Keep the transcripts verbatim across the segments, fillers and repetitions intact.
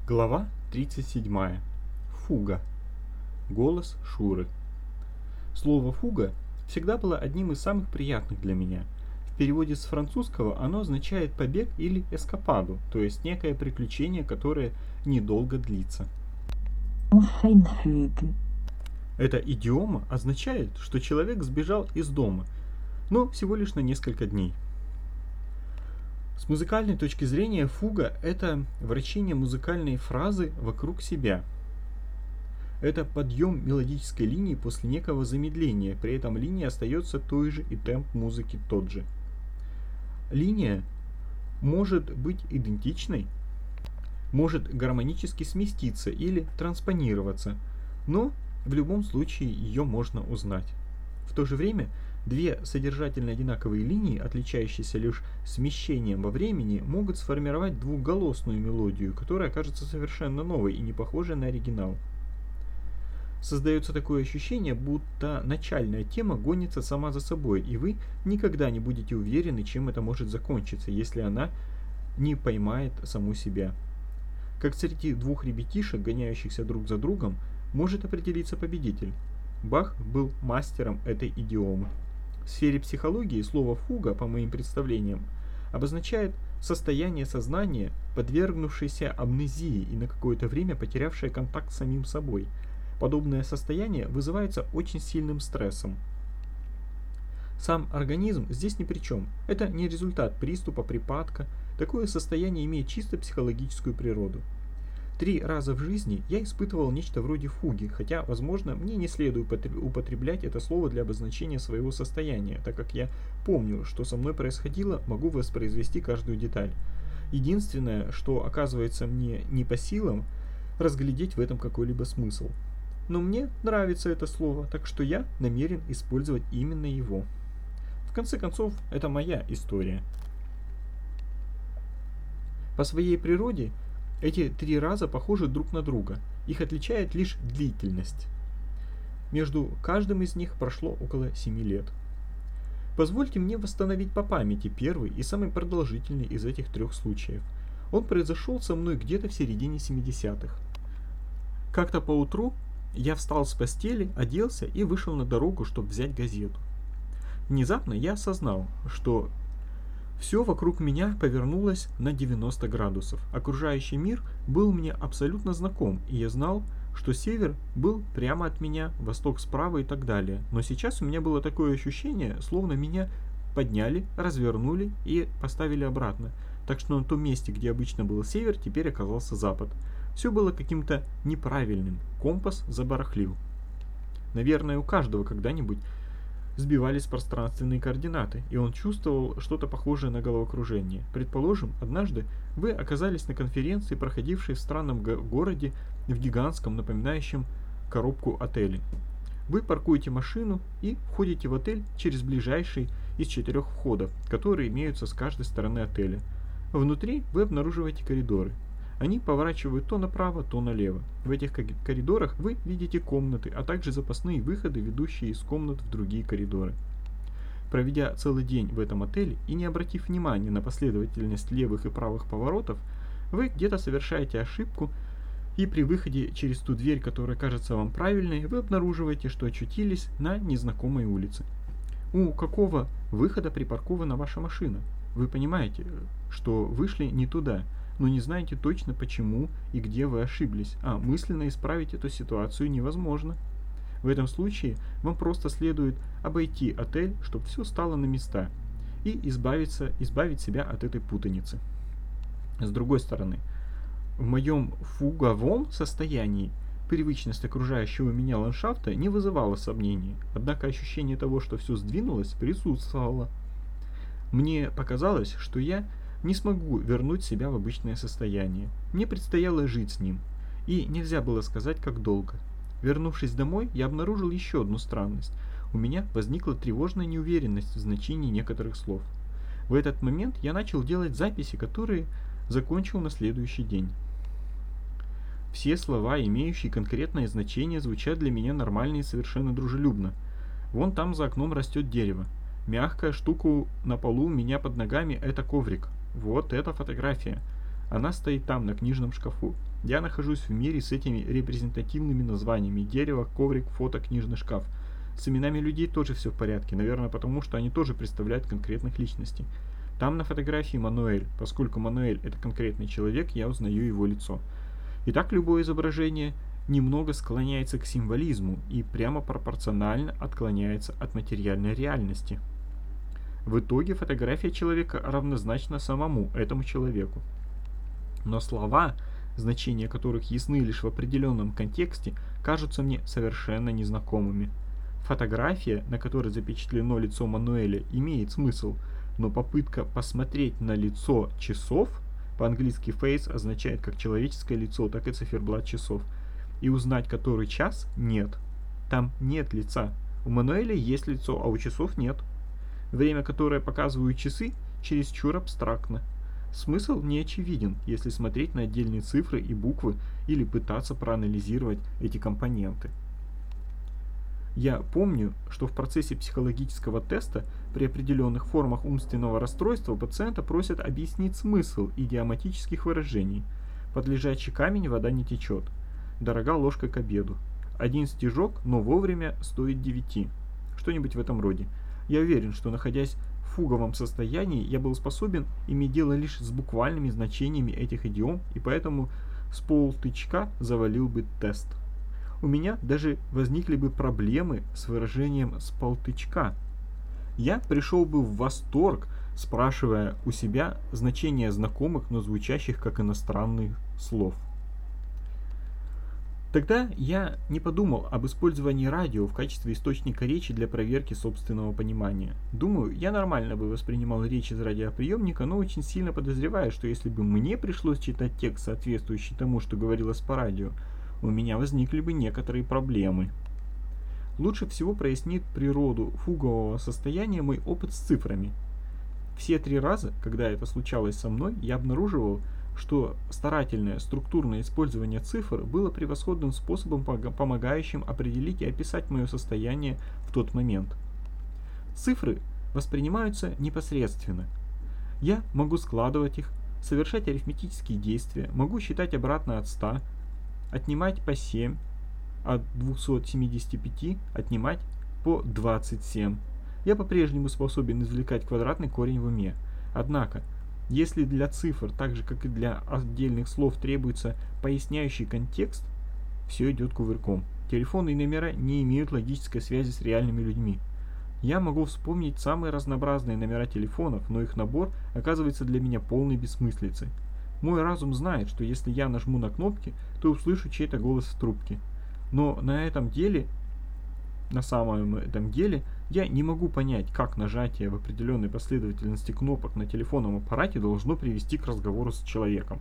Глава тридцать седьмая. Фуга. Голос Шуры. Слово «фуга» всегда было одним из самых приятных для меня. В переводе с французского оно означает побег или эскападу, то есть некое приключение, которое недолго длится. Эта идиома означает, что человек сбежал из дома, но всего лишь на несколько дней. С музыкальной точки зрения фуга – это вращение музыкальной фразы вокруг себя. Это подъем мелодической линии после некого замедления, при этом линия остается той же и темп музыки тот же. Линия может быть идентичной, может гармонически сместиться или транспонироваться, но в любом случае ее можно узнать. В то же время две содержательно одинаковые линии, отличающиеся лишь смещением во времени, могут сформировать двухголосную мелодию, которая окажется совершенно новой и не похожей на оригинал. Создается такое ощущение, будто начальная тема гонится сама за собой, и вы никогда не будете уверены, чем это может закончиться, если она не поймает саму себя. Как среди двух ребятишек, гоняющихся друг за другом, может определиться победитель. Бах был мастером этой идиомы. В сфере психологии слово «фуга», по моим представлениям, обозначает состояние сознания, подвергнувшееся амнезии и на какое-то время потерявшее контакт с самим собой. Подобное состояние вызывается очень сильным стрессом. Сам организм здесь ни при чем. Это не результат приступа, припадка. Такое состояние имеет чисто психологическую природу. Три раза в жизни я испытывал нечто вроде фуги, хотя, возможно, мне не следует употреблять это слово для обозначения своего состояния, так как я помню, что со мной происходило, могу воспроизвести каждую деталь. Единственное, что оказывается мне не по силам, разглядеть в этом какой-либо смысл. Но мне нравится это слово, так что я намерен использовать именно его. В конце концов, это моя история. По своей природе эти три раза похожи друг на друга, их отличает лишь длительность. Между каждым из них прошло около семи лет. Позвольте мне восстановить по памяти первый и самый продолжительный из этих трех случаев. Он произошел со мной где-то в середине семидесятых. Как-то поутру я встал с постели, оделся и вышел на дорогу, чтобы взять газету. Внезапно я осознал, что все вокруг меня повернулось на девяносто градусов. Окружающий мир был мне абсолютно знаком, и я знал, что север был прямо от меня, восток справа и так далее. Но сейчас у меня было такое ощущение, словно меня подняли, развернули и поставили обратно. Так что на том месте, где обычно был север, теперь оказался запад. Все было каким-то неправильным. Компас забарахлил. Наверное, у каждого когда-нибудь сбивались пространственные координаты, и он чувствовал что-то похожее на головокружение. Предположим, однажды вы оказались на конференции, проходившей в странном го- городе, в гигантском, напоминающем коробку отеле. Вы паркуете машину и входите в отель через ближайший из четырех входов, которые имеются с каждой стороны отеля. Внутри вы обнаруживаете коридоры. Они поворачивают то направо, то налево. В этих коридорах вы видите комнаты, а также запасные выходы, ведущие из комнат в другие коридоры. Проведя целый день в этом отеле и не обратив внимания на последовательность левых и правых поворотов, вы где-то совершаете ошибку, и при выходе через ту дверь, которая кажется вам правильной, вы обнаруживаете, что очутились на незнакомой улице. У какого выхода припаркована ваша машина? Вы понимаете, что вышли не туда, но не знаете точно почему и где вы ошиблись, а мысленно исправить эту ситуацию невозможно. В этом случае вам просто следует обойти отель, чтобы все стало на места, и избавиться, избавить себя от этой путаницы. С другой стороны, в моем фуговом состоянии привычность окружающего меня ландшафта не вызывала сомнений, однако ощущение того, что все сдвинулось, присутствовало. Мне показалось, что я не смогу вернуть себя в обычное состояние. Мне предстояло жить с ним, и нельзя было сказать, как долго. Вернувшись домой, я обнаружил еще одну странность. У меня возникла тревожная неуверенность в значении некоторых слов. В этот момент я начал делать записи, которые закончил на следующий день. Все слова, имеющие конкретное значение, звучат для меня нормально и совершенно дружелюбно. Вон там за окном растет дерево. Мягкая штука на полу у меня под ногами – это коврик. Вот эта фотография. Она стоит там, на книжном шкафу. Я нахожусь в мире с этими репрезентативными названиями: дерево, коврик, фото, книжный шкаф. С именами людей тоже все в порядке, наверное, потому что они тоже представляют конкретных личностей. Там на фотографии Мануэль. Поскольку Мануэль — это конкретный человек, я узнаю его лицо. Итак, любое изображение немного склоняется к символизму и прямо пропорционально отклоняется от материальной реальности. В итоге фотография человека равнозначна самому этому человеку. Но слова, значения которых ясны лишь в определенном контексте, кажутся мне совершенно незнакомыми. Фотография, на которой запечатлено лицо Мануэля, имеет смысл, но попытка посмотреть на лицо часов, по-английски face означает как человеческое лицо, так и циферблат часов, и узнать, который час, нет. Там нет лица. У Мануэля есть лицо, а у часов нет. Время, которое показывают часы, чересчур абстрактно. Смысл не очевиден, если смотреть на отдельные цифры и буквы или пытаться проанализировать эти компоненты. Я помню, что в процессе психологического теста при определенных формах умственного расстройства пациента просят объяснить смысл идиоматических выражений. Под лежачий камень вода не течет. Дорога ложка к обеду. Один стежок, но вовремя, стоит девяти. Что-нибудь в этом роде. Я уверен, что, находясь в фуговом состоянии, я был способен иметь дело лишь с буквальными значениями этих идиом, и поэтому с полтычка завалил бы тест. У меня даже возникли бы проблемы с выражением «с полтычка». Я пришел бы в восторг, спрашивая у себя значения знакомых, но звучащих как иностранных слов. Тогда я не подумал об использовании радио в качестве источника речи для проверки собственного понимания. Думаю, я нормально бы воспринимал речь из радиоприемника, но очень сильно подозреваю, что если бы мне пришлось читать текст, соответствующий тому, что говорилось по радио, у меня возникли бы некоторые проблемы. Лучше всего прояснит природу фугового состояния мой опыт с цифрами. Все три раза, когда это случалось со мной, я обнаруживал, что старательное структурное использование цифр было превосходным способом, помогающим определить и описать мое состояние в тот момент. Цифры воспринимаются непосредственно. Я могу складывать их, совершать арифметические действия, могу считать обратно от ста, отнимать по семь, от двухсот семидесяти пяти отнимать по двадцать семь. Я по-прежнему способен извлекать квадратный корень в уме. Однако, если для цифр, так же как и для отдельных слов, требуется поясняющий контекст, все идет кувырком. Телефонные номера не имеют логической связи с реальными людьми. Я могу вспомнить самые разнообразные номера телефонов, но их набор оказывается для меня полной бессмыслицей. Мой разум знает, что если я нажму на кнопки, то услышу чей-то голос в трубке. Но на этом деле, на самом этом деле, я не могу понять, как нажатие в определенной последовательности кнопок на телефонном аппарате должно привести к разговору с человеком.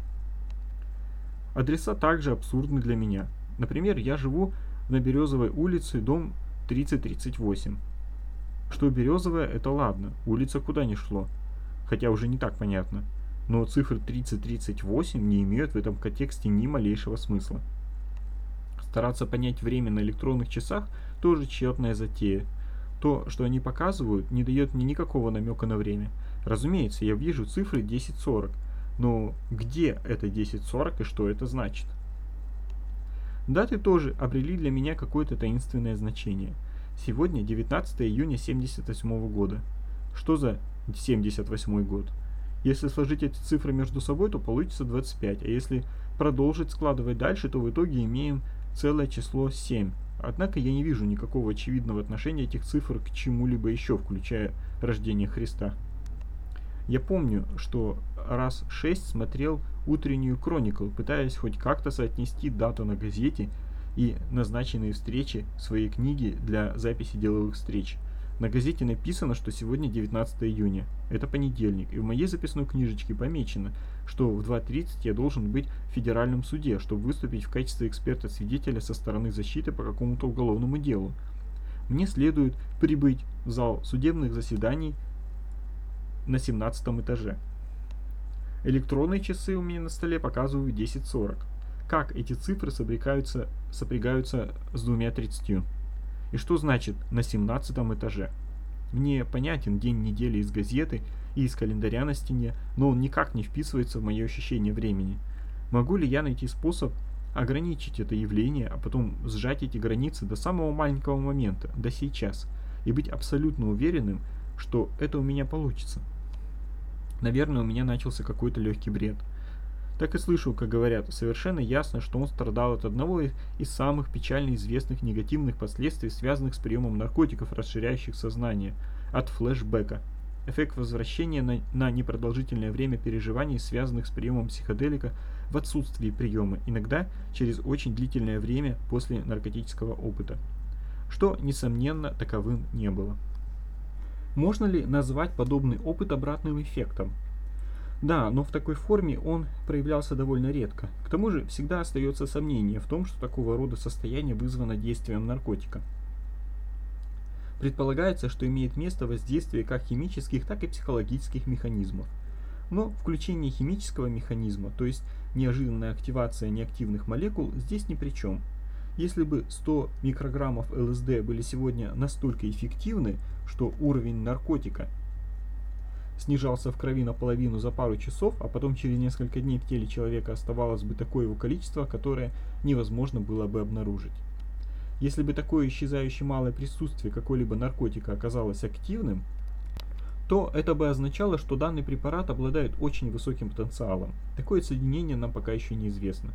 Адреса также абсурдны для меня. Например, я живу на Березовой улице, дом тридцать тридцать восемь. Что Березовая, это ладно, улица куда ни шло, хотя уже не так понятно. Но цифры тридцать тридцать восемь не имеют в этом контексте ни малейшего смысла. Стараться понять время на электронных часах тоже тщетная затея. То, что они показывают, не дает мне никакого намека на время. Разумеется, я вижу цифры десять сорок, но где это десять сорок и что это значит? Даты тоже обрели для меня какое-то таинственное значение. Сегодня девятнадцатое июня семьдесят восьмого года. Что за семьдесят восьмой год? Если сложить эти цифры между собой, то получится двадцать пять, а если продолжить складывать дальше, то в итоге имеем целое число семь. Однако я не вижу никакого очевидного отношения этих цифр к чему-либо еще, включая рождение Христа. Я помню, что раз шесть смотрел утреннюю Chronicle, пытаясь хоть как-то соотнести дату на газете и назначенные встречи своей книги для записи деловых встреч. На газете написано, что сегодня девятнадцатое июня. Это понедельник, и в моей записной книжечке помечено, что в два тридцать я должен быть в федеральном суде, чтобы выступить в качестве эксперта-свидетеля со стороны защиты по какому-то уголовному делу. Мне следует прибыть в зал судебных заседаний на семнадцатом этаже. Электронные часы у меня на столе показывают десять сорок. Как эти цифры сопрягаются, сопрягаются с двумя тридцатью? И что значит на семнадцатом этаже? Мне понятен день недели из газеты и из календаря на стене, но он никак не вписывается в мое ощущение времени. Могу ли я найти способ ограничить это явление, а потом сжать эти границы до самого маленького момента, до сейчас, и быть абсолютно уверенным, что это у меня получится? Наверное, у меня начался какой-то легкий бред. Так и слышу, как говорят, совершенно ясно, что он страдал от одного из самых печально известных негативных последствий, связанных с приемом наркотиков, расширяющих сознание, от флешбека. Эффект возвращения на, на непродолжительное время переживаний, связанных с приемом психоделика в отсутствии приема, иногда через очень длительное время после наркотического опыта, что, несомненно, таковым не было. Можно ли назвать подобный опыт обратным эффектом? Да, но в такой форме он проявлялся довольно редко. К тому же всегда остается сомнение в том, что такого рода состояние вызвано действием наркотика. Предполагается, что имеет место воздействие как химических, так и психологических механизмов. Но включение химического механизма, то есть неожиданная активация неактивных молекул, здесь ни при чем. Если бы сто микрограммов ЛСД были сегодня настолько эффективны, что уровень наркотика снижался в крови наполовину за пару часов, а потом через несколько дней в теле человека оставалось бы такое его количество, которое невозможно было бы обнаружить. Если бы такое исчезающе малое присутствие какого-либо наркотика оказалось активным, то это бы означало, что данный препарат обладает очень высоким потенциалом. Такое соединение нам пока еще неизвестно.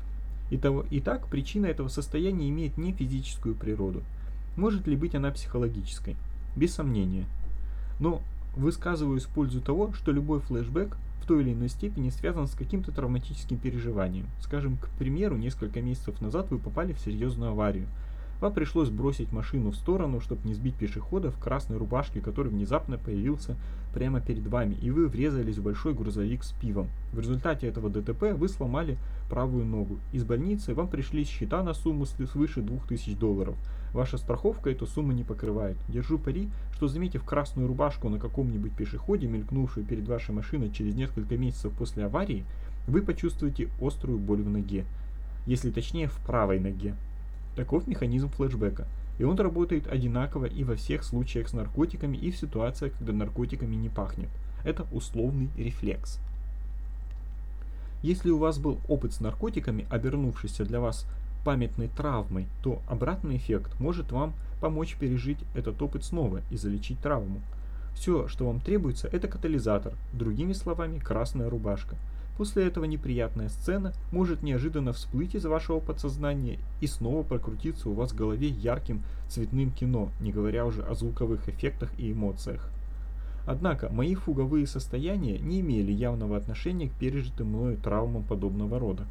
Итак, причина этого состояния имеет не физическую природу. Может ли быть она психологической? Без сомнения. Но высказываюсь в пользу того, что любой флешбэк в той или иной степени связан с каким-то травматическим переживанием. Скажем, к примеру, несколько месяцев назад вы попали в серьезную аварию. Вам пришлось бросить машину в сторону, чтобы не сбить пешехода в красной рубашке, который внезапно появился прямо перед вами, и вы врезались в большой грузовик с пивом. В результате этого ДТП вы сломали правую ногу. Из больницы вам пришли счета на сумму свыше двух тысяч долларов. Ваша страховка эту сумму не покрывает. Держу пари, что, заметив красную рубашку на каком-нибудь пешеходе, мелькнувшую перед вашей машиной через несколько месяцев после аварии, вы почувствуете острую боль в ноге. Если точнее, в правой ноге. Таков механизм флешбека, и он работает одинаково и во всех случаях с наркотиками, и в ситуациях, когда наркотиками не пахнет. Это условный рефлекс. Если у вас был опыт с наркотиками, обернувшийся для вас памятной травмой, то обратный эффект может вам помочь пережить этот опыт снова и залечить травму. Все, что вам требуется, это катализатор, другими словами, красная рубашка. После этого неприятная сцена может неожиданно всплыть из вашего подсознания и снова прокрутиться у вас в голове ярким цветным кино, не говоря уже о звуковых эффектах и эмоциях. Однако мои фуговые состояния не имели явного отношения к пережитым мною травмам подобного рода.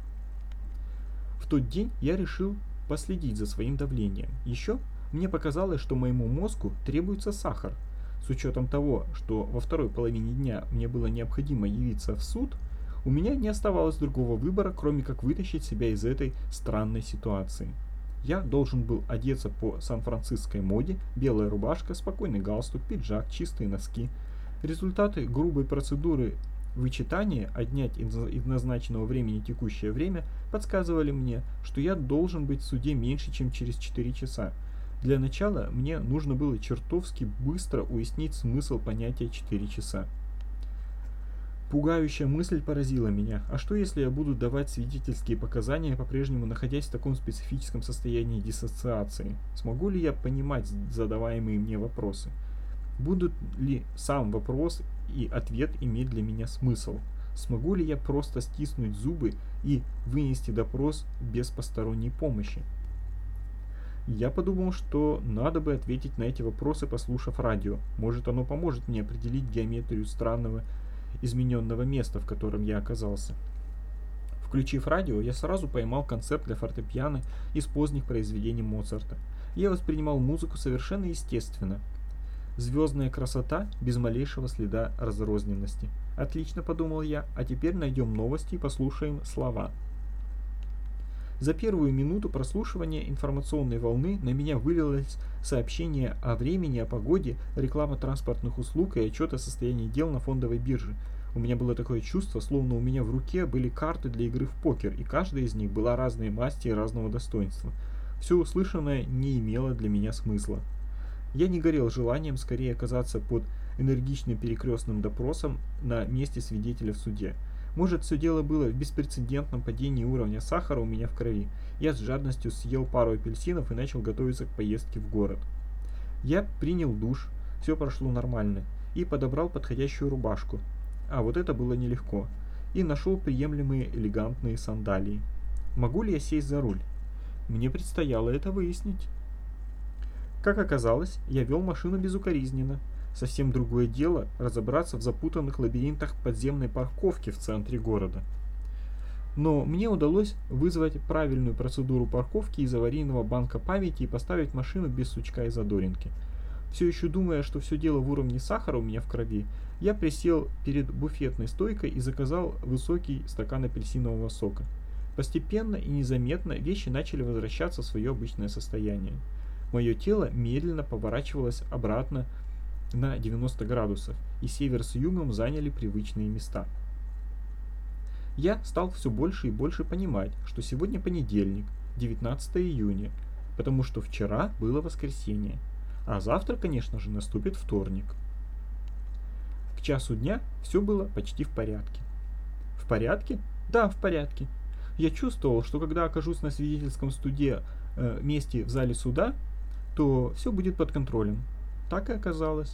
В тот день я решил последить за своим давлением. Еще мне показалось, что моему мозгу требуется сахар. С учетом того, что во второй половине дня мне было необходимо явиться в суд, у меня не оставалось другого выбора, кроме как вытащить себя из этой странной ситуации. Я должен был одеться по сан-франциской моде: белая рубашка, спокойный галстук, пиджак, чистые носки. Результаты грубой процедуры вычитания отнять из назначенного времени текущее время подсказывали мне, что я должен быть в суде меньше, чем через четыре часа. Для начала мне нужно было чертовски быстро уяснить смысл понятия четыре часа. Пугающая мысль поразила меня. А что, если я буду давать свидетельские показания, по-прежнему находясь в таком специфическом состоянии диссоциации? Смогу ли я понимать задаваемые мне вопросы? Будут ли сам вопрос и ответ иметь для меня смысл? Смогу ли я просто стиснуть зубы и вынести допрос без посторонней помощи? Я подумал, что надо бы ответить на эти вопросы, послушав радио. Может, оно поможет мне определить геометрию странного измененного места, в котором я оказался. Включив радио, я сразу поймал концерт для фортепиано из поздних произведений Моцарта. Я воспринимал музыку совершенно естественно. Звездная красота без малейшего следа разрозненности. Отлично, подумал я, а теперь найдем новости и послушаем слова. За первую минуту прослушивания информационной волны на меня вылилось сообщение о времени, о погоде, реклама транспортных услуг и отчет о состоянии дел на фондовой бирже. У меня было такое чувство, словно у меня в руке были карты для игры в покер, и каждая из них была разной масти и разного достоинства. Все услышанное не имело для меня смысла. Я не горел желанием скорее оказаться под энергичным перекрестным допросом на месте свидетеля в суде. Может, все дело было в беспрецедентном падении уровня сахара у меня в крови. Я с жадностью съел пару апельсинов и начал готовиться к поездке в город. Я принял душ, все прошло нормально, и подобрал подходящую рубашку. А вот это было нелегко. И нашел приемлемые элегантные сандалии. Могу ли я сесть за руль? Мне предстояло это выяснить. Как оказалось, я вел машину безукоризненно. Совсем другое дело разобраться в запутанных лабиринтах подземной парковки в центре города. Но мне удалось вызвать правильную процедуру парковки из аварийного банка памяти и поставить машину без сучка и задоринки. Все еще думая, что все дело в уровне сахара у меня в крови, я присел перед буфетной стойкой и заказал высокий стакан апельсинового сока. Постепенно и незаметно вещи начали возвращаться в свое обычное состояние. Мое тело медленно поворачивалось обратно на девяносто градусов, и север с югом заняли привычные места. Я стал все больше и больше понимать, что сегодня понедельник, девятнадцатое июня, потому что вчера было воскресенье, а завтра, конечно же, наступит вторник. К часу дня все было почти в порядке. В порядке? Да, в порядке. Я чувствовал, что когда окажусь на свидетельском суде э, месте в зале суда, то все будет под контролем. Так и оказалось.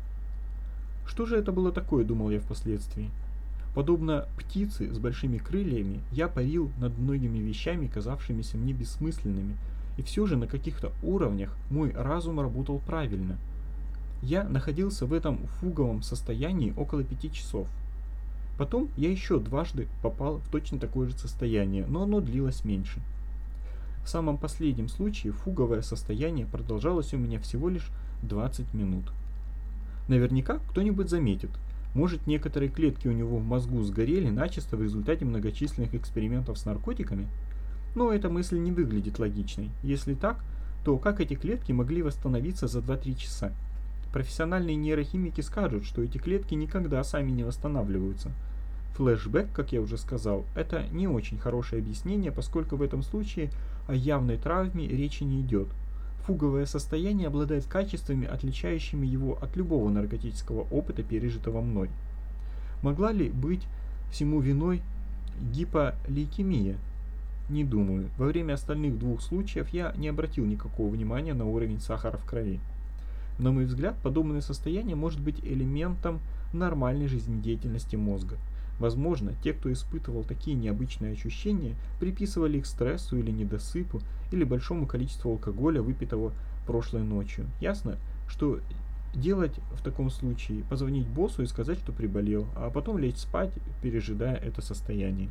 Что же это было такое, думал я впоследствии. Подобно птице с большими крыльями, я парил над многими вещами, казавшимися мне бессмысленными, и все же на каких-то уровнях мой разум работал правильно. Я находился в этом фуговом состоянии около пяти часов. Потом я еще дважды попал в точно такое же состояние, но оно длилось меньше. В самом последнем случае фуговое состояние продолжалось у меня всего лишь двадцать минут. Наверняка кто-нибудь заметит, может, некоторые клетки у него в мозгу сгорели начисто в результате многочисленных экспериментов с наркотиками? Но эта мысль не выглядит логичной. Если так, то как эти клетки могли восстановиться за два-три часа? Профессиональные нейрохимики скажут, что эти клетки никогда сами не восстанавливаются. Флэшбэк, как я уже сказал, это не очень хорошее объяснение, поскольку в этом случае о явной травме речи не идет. Фуговое состояние обладает качествами, отличающими его от любого наркотического опыта, пережитого мной. Могла ли быть всему виной гиполейкемия? Не думаю. Во время остальных двух случаев я не обратил никакого внимания на уровень сахара в крови. На мой взгляд, подобное состояние может быть элементом нормальной жизнедеятельности мозга. Возможно, те, кто испытывал такие необычные ощущения, приписывали их стрессу или недосыпу, или большому количеству алкоголя, выпитого прошлой ночью. Ясно, что делать в таком случае? Позвонить боссу и сказать, что приболел, а потом лечь спать, пережидая это состояние.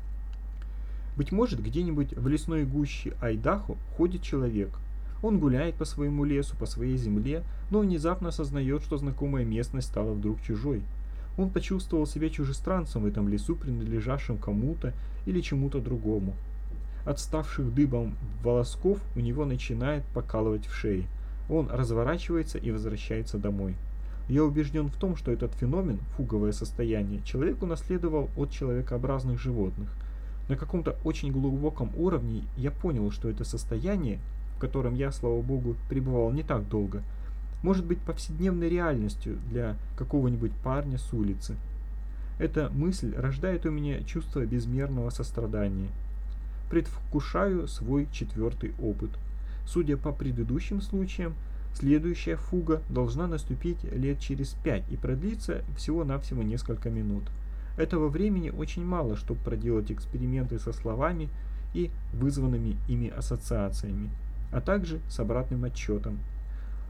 Быть может, где-нибудь в лесной гуще Айдахо ходит человек. Он гуляет по своему лесу, по своей земле, но внезапно осознает, что знакомая местность стала вдруг чужой. Он почувствовал себя чужестранцем в этом лесу, принадлежавшим кому-то или чему-то другому. От ставших дыбом волосков у него начинает покалывать в шее. Он разворачивается и возвращается домой. Я убежден в том, что этот феномен, фуговое состояние, человек унаследовал от человекообразных животных. На каком-то очень глубоком уровне я понял, что это состояние, в котором я, слава богу, пребывал не так долго, может быть повседневной реальностью для какого-нибудь парня с улицы. Эта мысль рождает у меня чувство безмерного сострадания. Предвкушаю свой четвертый опыт. Судя по предыдущим случаям, следующая фуга должна наступить лет через пять и продлиться всего-навсего несколько минут. Этого времени очень мало, чтобы проделать эксперименты со словами и вызванными ими ассоциациями, а также с обратным отсчетом.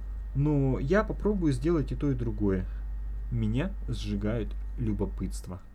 Но я попробую сделать и то, и другое. Меня сжигает любопытство.